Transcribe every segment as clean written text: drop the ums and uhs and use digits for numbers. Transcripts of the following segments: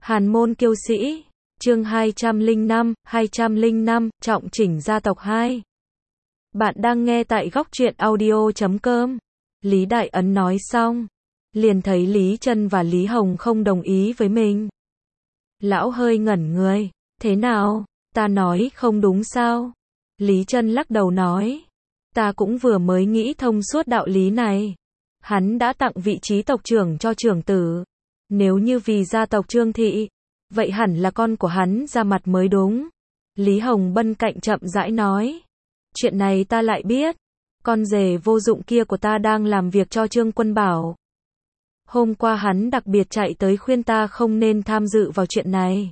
Hàn môn kiêu sĩ, chương 205, trọng chỉnh gia tộc 2. Bạn đang nghe tại góc truyện audio.com. Lý Đại Ấn nói xong, liền thấy Lý Chân và Lý Hồng không đồng ý với mình. Lão hơi ngẩn người, thế nào, ta nói không đúng sao? Lý Chân lắc đầu nói, ta cũng vừa mới nghĩ thông suốt đạo lý này. Hắn đã tặng vị trí tộc trưởng cho trưởng tử. Nếu như vì gia tộc Trương Thị, vậy hẳn là con của hắn ra mặt mới đúng. Lý Hồng bên cạnh chậm rãi nói, chuyện này ta lại biết, con rể vô dụng kia của ta đang làm việc cho Trương Quân Bảo. Hôm qua hắn đặc biệt chạy tới khuyên ta không nên tham dự vào chuyện này.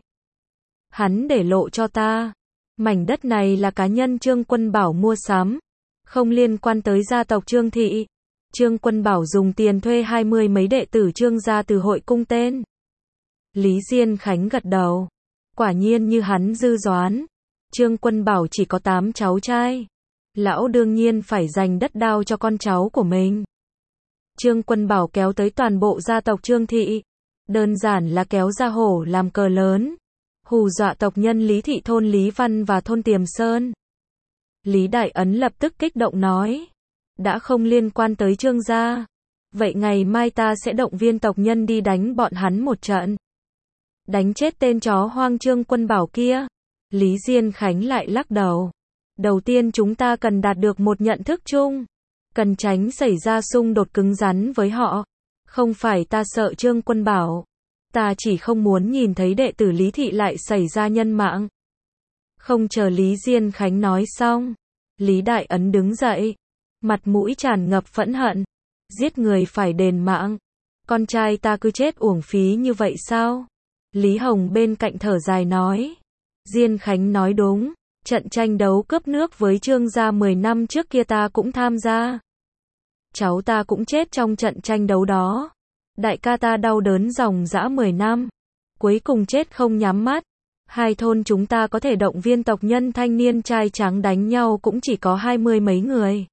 Hắn để lộ cho ta, mảnh đất này là cá nhân Trương Quân Bảo mua sắm, không liên quan tới gia tộc Trương Thị. Trương Quân Bảo dùng tiền thuê 20 mấy đệ tử Trương gia từ hội cung tên. Lý Diên Khánh gật đầu. Quả nhiên như hắn dự đoán, Trương Quân Bảo chỉ có 8 cháu trai. Lão đương nhiên phải dành đất đao cho con cháu của mình. Trương Quân Bảo kéo tới toàn bộ gia tộc Trương Thị. Đơn giản là kéo ra hổ làm cờ lớn. Hù dọa tộc nhân Lý Thị thôn Lý Văn và thôn Tiềm Sơn. Lý Đại Ấn lập tức kích động nói, đã không liên quan tới Trương gia, vậy ngày mai ta sẽ động viên tộc nhân đi đánh bọn hắn một trận. Đánh chết tên chó hoang Trương Quân Bảo kia. Lý Diên Khánh lại lắc đầu. Đầu tiên chúng ta cần đạt được một nhận thức chung. Cần tránh xảy ra xung đột cứng rắn với họ. Không phải ta sợ Trương Quân Bảo. Ta chỉ không muốn nhìn thấy đệ tử Lý Thị lại xảy ra nhân mạng. Không chờ Lý Diên Khánh nói xong, Lý Đại Ấn đứng dậy. Mặt mũi tràn ngập phẫn hận. Giết người phải đền mạng. Con trai ta cứ chết uổng phí như vậy sao? Lý Hồng bên cạnh thở dài nói. Diên Khánh nói đúng. Trận tranh đấu cướp nước với Trương gia 10 năm trước kia ta cũng tham gia. Cháu ta cũng chết trong trận tranh đấu đó. Đại ca ta đau đớn dòng dã 10 năm. Cuối cùng chết không nhắm mắt. Hai thôn chúng ta có thể động viên tộc nhân thanh niên trai tráng đánh nhau cũng chỉ có 20 mấy người.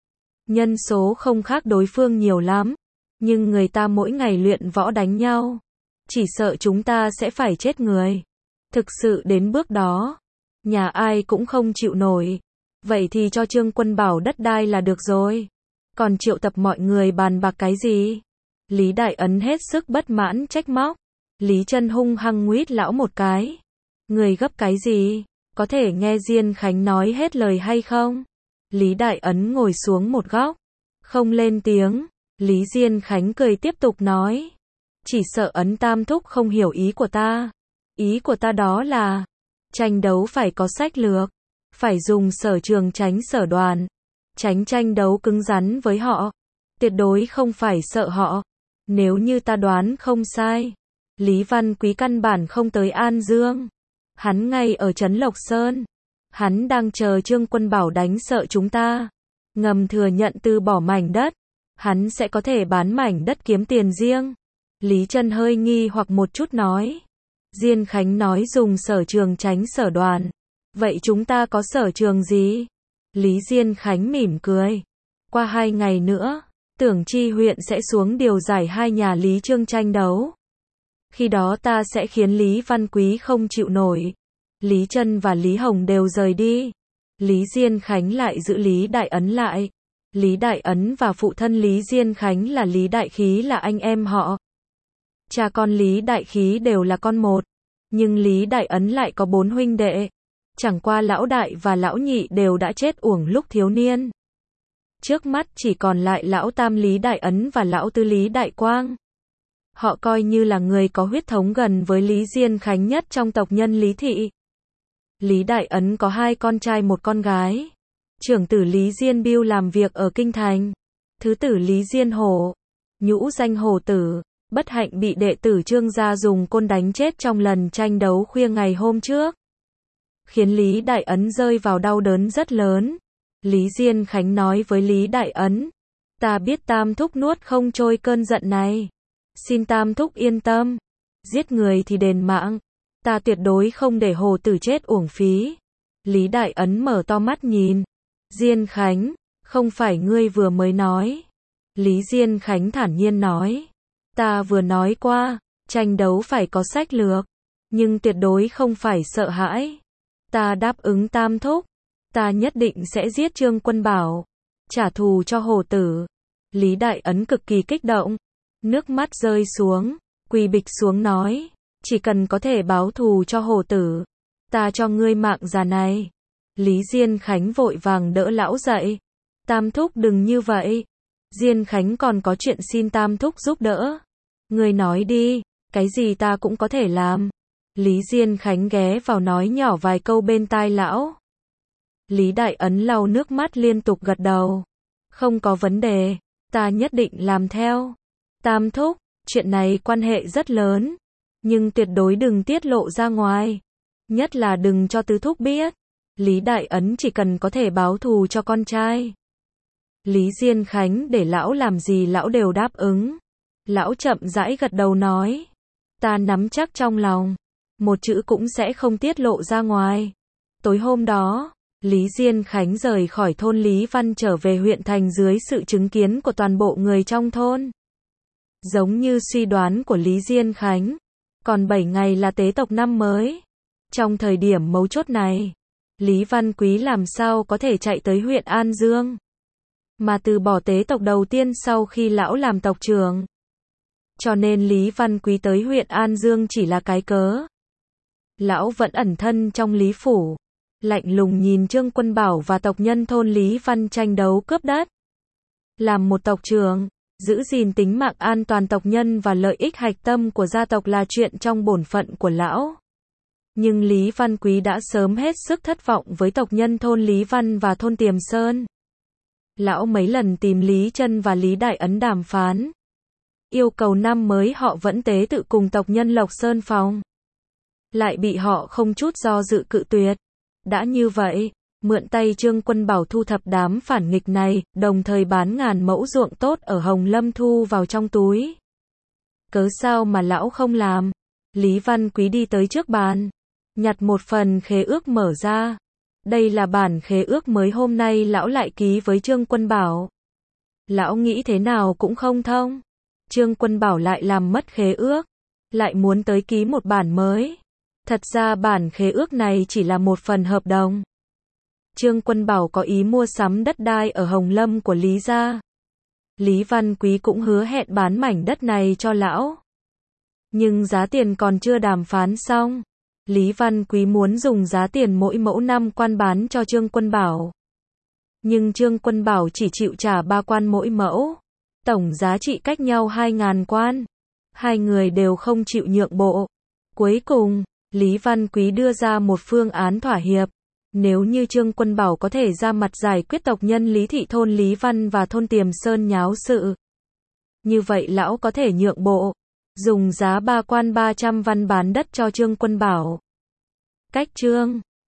Nhân số không khác đối phương nhiều lắm. Nhưng người ta mỗi ngày luyện võ đánh nhau. Chỉ sợ chúng ta sẽ phải chết người. Thực sự đến bước đó, nhà ai cũng không chịu nổi. Vậy thì cho Trương Quân Bảo đất đai là được rồi. Còn triệu tập mọi người bàn bạc cái gì? Lý Đại Ấn hết sức bất mãn trách móc. Lý Chân hung hăng nguýt lão một cái. Người gấp cái gì? Có thể nghe Diên Khánh nói hết lời hay không? Lý Đại Ấn ngồi xuống một góc, không lên tiếng. Lý Diên Khánh cười tiếp tục nói, chỉ sợ Ấn Tam Thúc không hiểu ý của ta. Ý của ta đó là, tranh đấu phải có sách lược, phải dùng sở trường tránh sở đoàn, tránh tranh đấu cứng rắn với họ, tuyệt đối không phải sợ họ. Nếu như ta đoán không sai, Lý Văn Quý căn bản không tới An Dương, hắn ngay ở trấn Lộc Sơn. Hắn đang chờ Trương Quân Bảo đánh sợ chúng ta, ngầm thừa nhận từ bỏ mảnh đất, hắn sẽ có thể bán mảnh đất kiếm tiền riêng. Lý Chân hơi nghi hoặc một chút nói. Diên Khánh nói dùng sở trường tránh sở đoàn. Vậy chúng ta có sở trường gì? Lý Diên Khánh mỉm cười. Qua 2 ngày nữa, Tưởng Chi huyện sẽ xuống điều giải hai nhà Lý Trương tranh đấu. Khi đó ta sẽ khiến Lý Văn Quý không chịu nổi. Lý Chân và Lý Hồng đều rời đi. Lý Diên Khánh lại giữ Lý Đại Ấn lại. Lý Đại Ấn và phụ thân Lý Diên Khánh là Lý Đại Khí là anh em họ. Cha con Lý Đại Khí đều là con một. Nhưng Lý Đại Ấn lại có 4 huynh đệ. Chẳng qua lão đại và lão nhị đều đã chết uổng lúc thiếu niên. Trước mắt chỉ còn lại lão tam Lý Đại Ấn và lão tứ Lý Đại Quang. Họ coi như là người có huyết thống gần với Lý Diên Khánh nhất trong tộc nhân Lý Thị. Lý Đại Ấn có 2 con trai 1 con gái. Trưởng tử Lý Diên Biêu làm việc ở Kinh Thành. Thứ tử Lý Diên Hổ, nhũ danh Hổ Tử, bất hạnh bị đệ tử Trương gia dùng côn đánh chết trong lần tranh đấu khuya ngày hôm trước. Khiến Lý Đại Ấn rơi vào đau đớn rất lớn. Lý Diên Khánh nói với Lý Đại Ấn, ta biết Tam Thúc nuốt không trôi cơn giận này. Xin Tam Thúc yên tâm. Giết người thì đền mạng. Ta tuyệt đối không để Hồ Tử chết uổng phí. Lý Đại Ấn mở to mắt nhìn. Diên Khánh, không phải ngươi vừa mới nói. Lý Diên Khánh thản nhiên nói. Ta vừa nói qua, tranh đấu phải có sách lược. nhưng tuyệt đối không phải sợ hãi. Ta đáp ứng Tam thúc, ta nhất định sẽ giết Trương Quân Bảo, trả thù cho hổ tử. Lý Đại Ấn cực kỳ kích động, nước mắt rơi xuống, quỳ bịch xuống nói, chỉ cần có thể báo thù cho hổ tử, ta cho ngươi mạng già này. Lý Diên Khánh vội vàng đỡ lão dậy. Tam thúc đừng như vậy. Diên Khánh còn có chuyện xin Tam thúc giúp đỡ. Ngươi nói đi, cái gì ta cũng có thể làm. Lý Diên Khánh ghé vào nói nhỏ vài câu bên tai lão. Lý Đại Ấn lau nước mắt liên tục gật đầu. Không có vấn đề, ta nhất định làm theo. Tam thúc, chuyện này quan hệ rất lớn, nhưng tuyệt đối đừng tiết lộ ra ngoài. Nhất là đừng cho tứ thúc biết. Lý Đại Ấn chỉ cần có thể báo thù cho con trai. Lý Diên Khánh để lão làm gì lão đều đáp ứng. Lão chậm rãi gật đầu nói. Ta nắm chắc trong lòng. Một chữ cũng sẽ không tiết lộ ra ngoài. Tối hôm đó, Lý Diên Khánh rời khỏi thôn Lý Văn trở về huyện thành dưới sự chứng kiến của toàn bộ người trong thôn. Giống như suy đoán của Lý Diên Khánh, còn 7 ngày là tế tộc năm mới. Trong thời điểm mấu chốt này, Lý Văn Quý làm sao có thể chạy tới huyện An Dương, mà từ bỏ tế tộc đầu tiên sau khi lão làm tộc trưởng. Cho nên Lý Văn Quý tới huyện An Dương chỉ là cái cớ. Lão vẫn ẩn thân trong Lý Phủ, lạnh lùng nhìn Trương Quân Bảo và tộc nhân thôn Lý Văn tranh đấu cướp đất. Làm một tộc trưởng, giữ gìn tính mạng an toàn tộc nhân và lợi ích hạch tâm của gia tộc là chuyện trong bổn phận của lão. Nhưng Lý Văn Quý đã sớm hết sức thất vọng với tộc nhân thôn Lý Văn và thôn Tiềm Sơn. Lão mấy lần tìm Lý Trân và Lý Đại Ấn đàm phán, yêu cầu năm mới họ vẫn tế tự cùng tộc nhân Lộc Sơn phòng. Lại bị họ không chút do dự cự tuyệt. Đã như vậy, mượn tay Trương Quân Bảo thu thập đám phản nghịch này, đồng thời bán ngàn mẫu ruộng tốt ở Hồng Lâm thu vào trong túi. Cớ sao mà lão không làm? Lý Văn Quý đi tới trước bàn, nhặt một phần khế ước mở ra. Đây là bản khế ước mới hôm nay lão lại ký với Trương Quân Bảo. Lão nghĩ thế nào cũng không thông. Trương Quân Bảo lại làm mất khế ước, lại muốn tới ký một bản mới. Thật ra bản khế ước này chỉ là một phần hợp đồng. Trương Quân Bảo có ý mua sắm đất đai ở Hồng Lâm của Lý gia. Lý Văn Quý cũng hứa hẹn bán mảnh đất này cho lão. Nhưng giá tiền còn chưa đàm phán xong. Lý Văn Quý muốn dùng giá tiền mỗi mẫu 5 quan bán cho Trương Quân Bảo. Nhưng Trương Quân Bảo chỉ chịu trả 3 quan mỗi mẫu. Tổng giá trị cách nhau 2.000 quan. Hai người đều không chịu nhượng bộ. Cuối cùng, Lý Văn Quý đưa ra một phương án thỏa hiệp. Nếu như Trương Quân Bảo có thể ra mặt giải quyết tộc nhân Lý Thị thôn Lý Văn và thôn Tiềm Sơn nháo sự, như vậy lão có thể nhượng bộ, dùng giá 3 quan 300 văn bán đất cho Trương Quân Bảo. Cách Trương